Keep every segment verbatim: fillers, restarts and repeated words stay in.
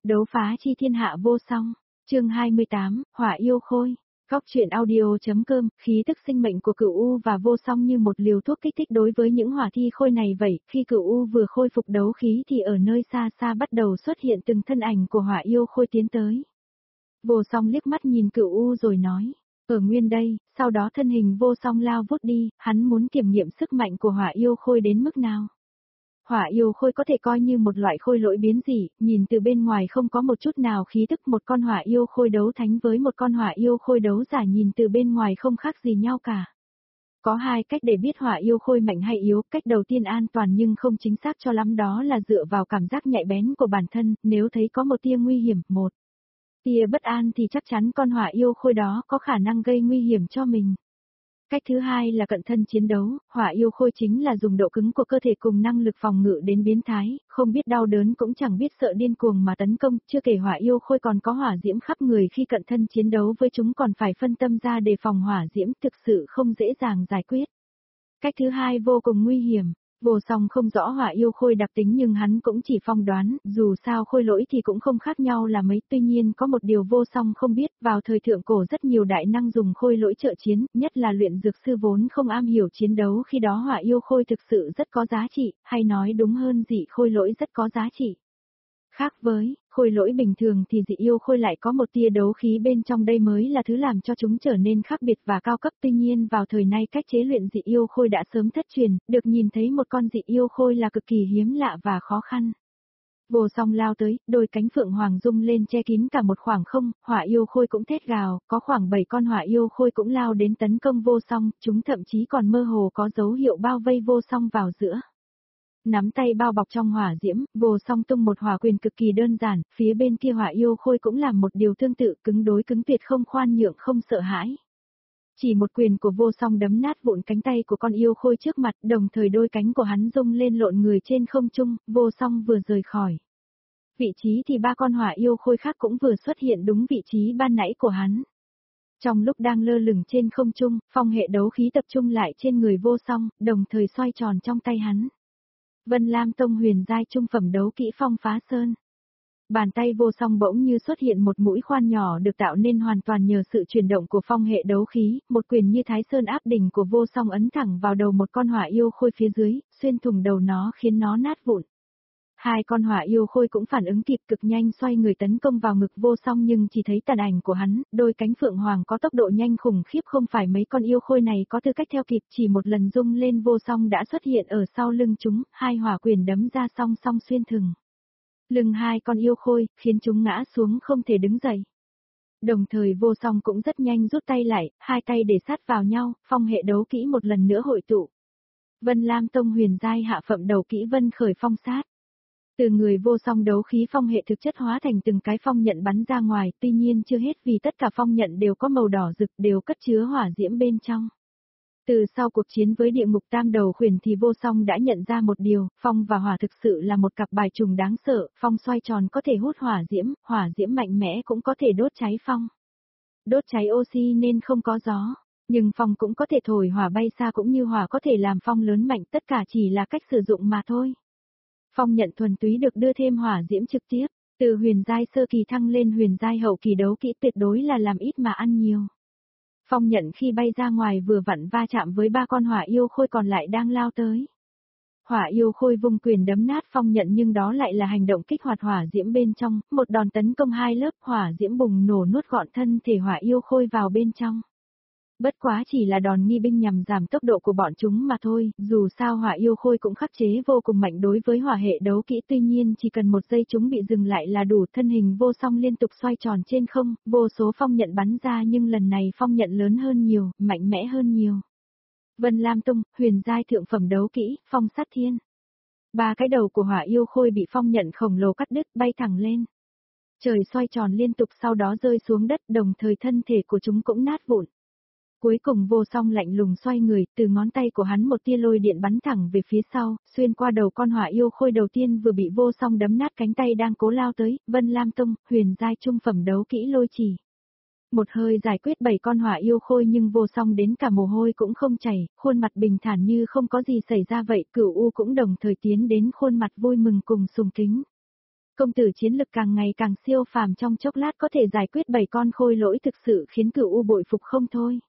đấu phá chi thiên hạ vô song. Chương hai mươi tám, Hỏa yêu khôi. Góc truyện audio.com, khí tức sinh mệnh của Cửu U và Vô Song như một liều thuốc kích thích đối với những hỏa thi khôi này vậy, khi Cửu U vừa khôi phục đấu khí thì ở nơi xa xa bắt đầu xuất hiện từng thân ảnh của hỏa yêu khôi tiến tới. Vô Song liếc mắt nhìn Cửu U rồi nói, ở nguyên đây, sau đó thân hình Vô Song lao vút đi, hắn muốn kiểm nghiệm sức mạnh của hỏa yêu khôi đến mức nào. Hỏa yêu khôi có thể coi như một loại khôi lỗi biến dị, nhìn từ bên ngoài không có một chút nào khí tức, một con hỏa yêu khôi đấu thánh với một con hỏa yêu khôi đấu giả nhìn từ bên ngoài không khác gì nhau cả. Có hai cách để biết hỏa yêu khôi mạnh hay yếu, cách đầu tiên an toàn nhưng không chính xác cho lắm, đó là dựa vào cảm giác nhạy bén của bản thân, nếu thấy có một tia nguy hiểm, một tia bất an thì chắc chắn con hỏa yêu khôi đó có khả năng gây nguy hiểm cho mình. Cách thứ hai là cận thân chiến đấu, hỏa yêu khôi chính là dùng độ cứng của cơ thể cùng năng lực phòng ngự đến biến thái, không biết đau đớn cũng chẳng biết sợ điên cuồng mà tấn công, chưa kể hỏa yêu khôi còn có hỏa diễm khắp người, khi cận thân chiến đấu với chúng còn phải phân tâm ra đề phòng hỏa diễm, thực sự không dễ dàng giải quyết. Cách thứ hai vô cùng nguy hiểm. Vô Song không rõ hỏa yêu khôi đặc tính nhưng hắn cũng chỉ phong đoán, dù sao khôi lỗi thì cũng không khác nhau là mấy, tuy nhiên có một điều Vô Song không biết, vào thời thượng cổ rất nhiều đại năng dùng khôi lỗi trợ chiến, nhất là luyện dược sư vốn không am hiểu chiến đấu, khi đó hỏa yêu khôi thực sự rất có giá trị, hay nói đúng hơn dị khôi lỗi rất có giá trị. Khác với khôi lỗi bình thường thì dị yêu khôi lại có một tia đấu khí bên trong, đây mới là thứ làm cho chúng trở nên khác biệt và cao cấp. Tuy nhiên vào thời nay cách chế luyện dị yêu khôi đã sớm thất truyền, được nhìn thấy một con dị yêu khôi là cực kỳ hiếm lạ và khó khăn. Vô Song lao tới, đôi cánh phượng hoàng rung lên che kín cả một khoảng không, hỏa yêu khôi cũng thét gào, có khoảng bảy con hỏa yêu khôi cũng lao đến tấn công Vô Song, chúng thậm chí còn mơ hồ có dấu hiệu bao vây Vô Song vào giữa. Nắm tay bao bọc trong hỏa diễm, Vô Song tung một hỏa quyền cực kỳ đơn giản, phía bên kia hỏa yêu khôi cũng làm một điều tương tự, cứng đối cứng, tuyệt không khoan nhượng, không sợ hãi. Chỉ một quyền của Vô Song đấm nát vụn cánh tay của con yêu khôi trước mặt, đồng thời đôi cánh của hắn rung lên lộn người trên không trung. Vô Song vừa rời khỏi vị trí thì ba con hỏa yêu khôi khác cũng vừa xuất hiện đúng vị trí ban nãy của hắn. Trong lúc đang lơ lửng trên không trung, phong hệ đấu khí tập trung lại trên người Vô Song, đồng thời xoay tròn trong tay hắn. Vân Lam Tông huyền giai trung phẩm đấu kỹ Phong Phá Sơn. Bàn tay Vô Song bỗng như xuất hiện một mũi khoan nhỏ được tạo nên hoàn toàn nhờ sự chuyển động của phong hệ đấu khí, một quyền như Thái Sơn áp đỉnh của Vô Song ấn thẳng vào đầu một con hỏa yêu khôi phía dưới, xuyên thủng đầu nó khiến nó nát vụn. Hai con hỏa yêu khôi cũng phản ứng kịp, cực nhanh xoay người tấn công vào ngực Vô Song, nhưng chỉ thấy tàn ảnh của hắn, đôi cánh phượng hoàng có tốc độ nhanh khủng khiếp, không phải mấy con yêu khôi này có tư cách theo kịp, chỉ một lần rung lên Vô Song đã xuất hiện ở sau lưng chúng, hai hỏa quyền đấm ra song song xuyên thừng lưng hai con yêu khôi, khiến chúng ngã xuống không thể đứng dậy. Đồng thời Vô Song cũng rất nhanh rút tay lại, hai tay để sát vào nhau, phong hệ đấu kỹ một lần nữa hội tụ. Vân Lam Tông huyền giai hạ phẩm đấu kỹ Vân Khởi Phong Sát. Từ người Vô Song đấu khí phong hệ thực chất hóa thành từng cái phong nhận bắn ra ngoài, tuy nhiên chưa hết vì tất cả phong nhận đều có màu đỏ rực, đều cất chứa hỏa diễm bên trong. Từ sau cuộc chiến với địa ngục tam đầu khuyển thì Vô Song đã nhận ra một điều, phong và hỏa thực sự là một cặp bài trùng đáng sợ, phong xoay tròn có thể hút hỏa diễm, hỏa diễm mạnh mẽ cũng có thể đốt cháy phong. Đốt cháy oxy nên không có gió, nhưng phong cũng có thể thổi hỏa bay xa, cũng như hỏa có thể làm phong lớn mạnh, tất cả chỉ là cách sử dụng mà thôi. Phong nhận thuần túy được đưa thêm hỏa diễm trực tiếp, từ huyền giai sơ kỳ thăng lên huyền giai hậu kỳ đấu kỹ tuyệt đối là làm ít mà ăn nhiều. Phong nhận khi bay ra ngoài vừa vặn va chạm với ba con hỏa yêu khôi còn lại đang lao tới. Hỏa yêu khôi vung quyền đấm nát phong nhận, nhưng đó lại là hành động kích hoạt hỏa diễm bên trong, một đòn tấn công hai lớp, hỏa diễm bùng nổ nuốt gọn thân thể hỏa yêu khôi vào bên trong. Bất quá chỉ là đòn nghi binh nhằm giảm tốc độ của bọn chúng mà thôi, dù sao hỏa yêu khôi cũng khắc chế vô cùng mạnh đối với hỏa hệ đấu kỹ, tuy nhiên chỉ cần một giây chúng bị dừng lại là đủ. Thân hình Vô Song liên tục xoay tròn trên không, vô số phong nhận bắn ra, nhưng lần này phong nhận lớn hơn nhiều, mạnh mẽ hơn nhiều. Vân Lam Tông, huyền giai thượng phẩm đấu kỹ, Phong Sát Thiên. Ba cái đầu của hỏa yêu khôi bị phong nhận khổng lồ cắt đứt, bay thẳng lên trời, xoay tròn liên tục, sau đó rơi xuống đất, đồng thời thân thể của chúng cũng nát vụn. Cuối cùng Vô Song lạnh lùng xoay người, từ ngón tay của hắn một tia lôi điện bắn thẳng về phía sau, xuyên qua đầu con hỏa yêu khôi đầu tiên vừa bị Vô Song đấm nát cánh tay đang cố lao tới. Vân Lam Tông, huyền giai trung phẩm đấu kỹ Lôi Chỉ. Một hơi giải quyết bảy con hỏa yêu khôi, nhưng Vô Song đến cả mồ hôi cũng không chảy, khuôn mặt bình thản như không có gì xảy ra vậy. Cửu U cũng đồng thời tiến đến, khuôn mặt vui mừng cùng sùng kính. Công tử chiến lực càng ngày càng siêu phàm, trong chốc lát có thể giải quyết bảy con khôi lỗi, thực sự khiến Cửu U bội phục không thôi.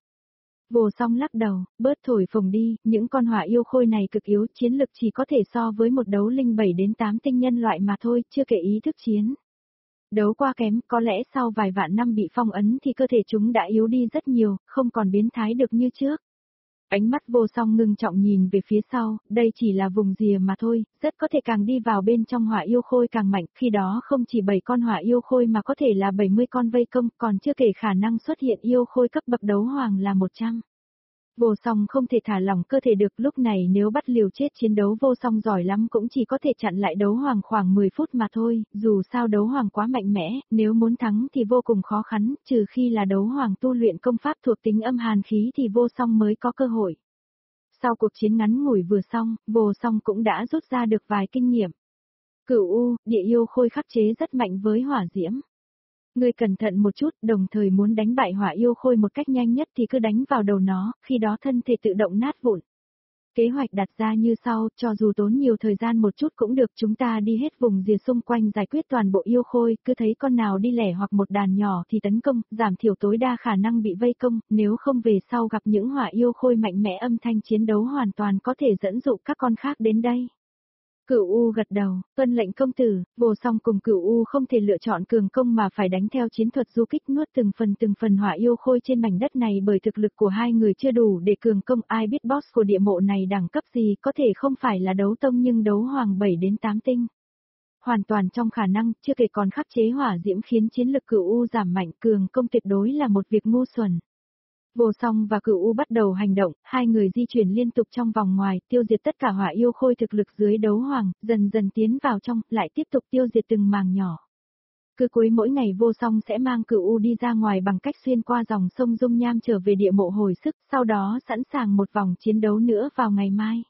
Vô Song lắc đầu, bớt thổi phồng đi, những con hỏa yêu khôi này cực yếu, chiến lực chỉ có thể so với một đấu linh bảy đến tám tinh nhân loại mà thôi, chưa kể ý thức chiến. Đấu qua kém, có lẽ sau vài vạn năm bị phong ấn thì cơ thể chúng đã yếu đi rất nhiều, không còn biến thái được như trước. Ánh mắt Vô Song ngưng trọng nhìn về phía sau, đây chỉ là vùng rìa mà thôi, rất có thể càng đi vào bên trong hỏa yêu khôi càng mạnh, khi đó không chỉ bảy con hỏa yêu khôi mà có thể là bảy mươi con vây công, còn chưa kể khả năng xuất hiện yêu khôi cấp bậc đấu hoàng là một trăm. Vô Song không thể thả lỏng cơ thể được, lúc này nếu bắt liều chết chiến đấu Vô Song giỏi lắm cũng chỉ có thể chặn lại đấu hoàng khoảng mười phút mà thôi, dù sao đấu hoàng quá mạnh mẽ, nếu muốn thắng thì vô cùng khó khăn, trừ khi là đấu hoàng tu luyện công pháp thuộc tính âm hàn khí thì Vô Song mới có cơ hội. Sau cuộc chiến ngắn ngủi vừa xong, Vô Song cũng đã rút ra được vài kinh nghiệm. Cửu U, địa yêu khôi khắc chế rất mạnh với hỏa diễm. Ngươi cẩn thận một chút, đồng thời muốn đánh bại hỏa yêu khôi một cách nhanh nhất thì cứ đánh vào đầu nó, khi đó thân thể tự động nát vụn. Kế hoạch đặt ra như sau, cho dù tốn nhiều thời gian một chút cũng được, chúng ta đi hết vùng rìa xung quanh giải quyết toàn bộ yêu khôi, cứ thấy con nào đi lẻ hoặc một đàn nhỏ thì tấn công, giảm thiểu tối đa khả năng bị vây công, nếu không về sau gặp những hỏa yêu khôi mạnh mẽ, âm thanh chiến đấu hoàn toàn có thể dẫn dụ các con khác đến đây. Cửu U gật đầu, tuân lệnh công tử. Vô Song cùng Cửu U không thể lựa chọn cường công mà phải đánh theo chiến thuật du kích, nuốt từng phần từng phần hỏa yêu khôi trên mảnh đất này, bởi thực lực của hai người chưa đủ để cường công, ai biết boss của địa mộ này đẳng cấp gì, có thể không phải là đấu tông nhưng đấu hoàng bảy đến tám tinh. Hoàn toàn trong khả năng, chưa kể còn khắc chế hỏa diễm khiến chiến lực Cửu U giảm mạnh, cường công tuyệt đối là một việc ngu xuẩn. Vô Song và Cửu U bắt đầu hành động, hai người di chuyển liên tục trong vòng ngoài, tiêu diệt tất cả hỏa yêu khôi thực lực dưới đấu hoàng, dần dần tiến vào trong, lại tiếp tục tiêu diệt từng màng nhỏ. Cứ cuối mỗi ngày Vô Song sẽ mang Cửu U đi ra ngoài bằng cách xuyên qua dòng sông Dung Nham trở về địa mộ hồi sức, sau đó sẵn sàng một vòng chiến đấu nữa vào ngày mai.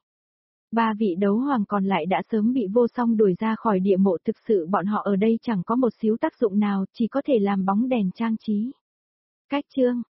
Ba vị đấu hoàng còn lại đã sớm bị Vô Song đuổi ra khỏi địa mộ, thực sự bọn họ ở đây chẳng có một xíu tác dụng nào, chỉ có thể làm bóng đèn trang trí. Cách chương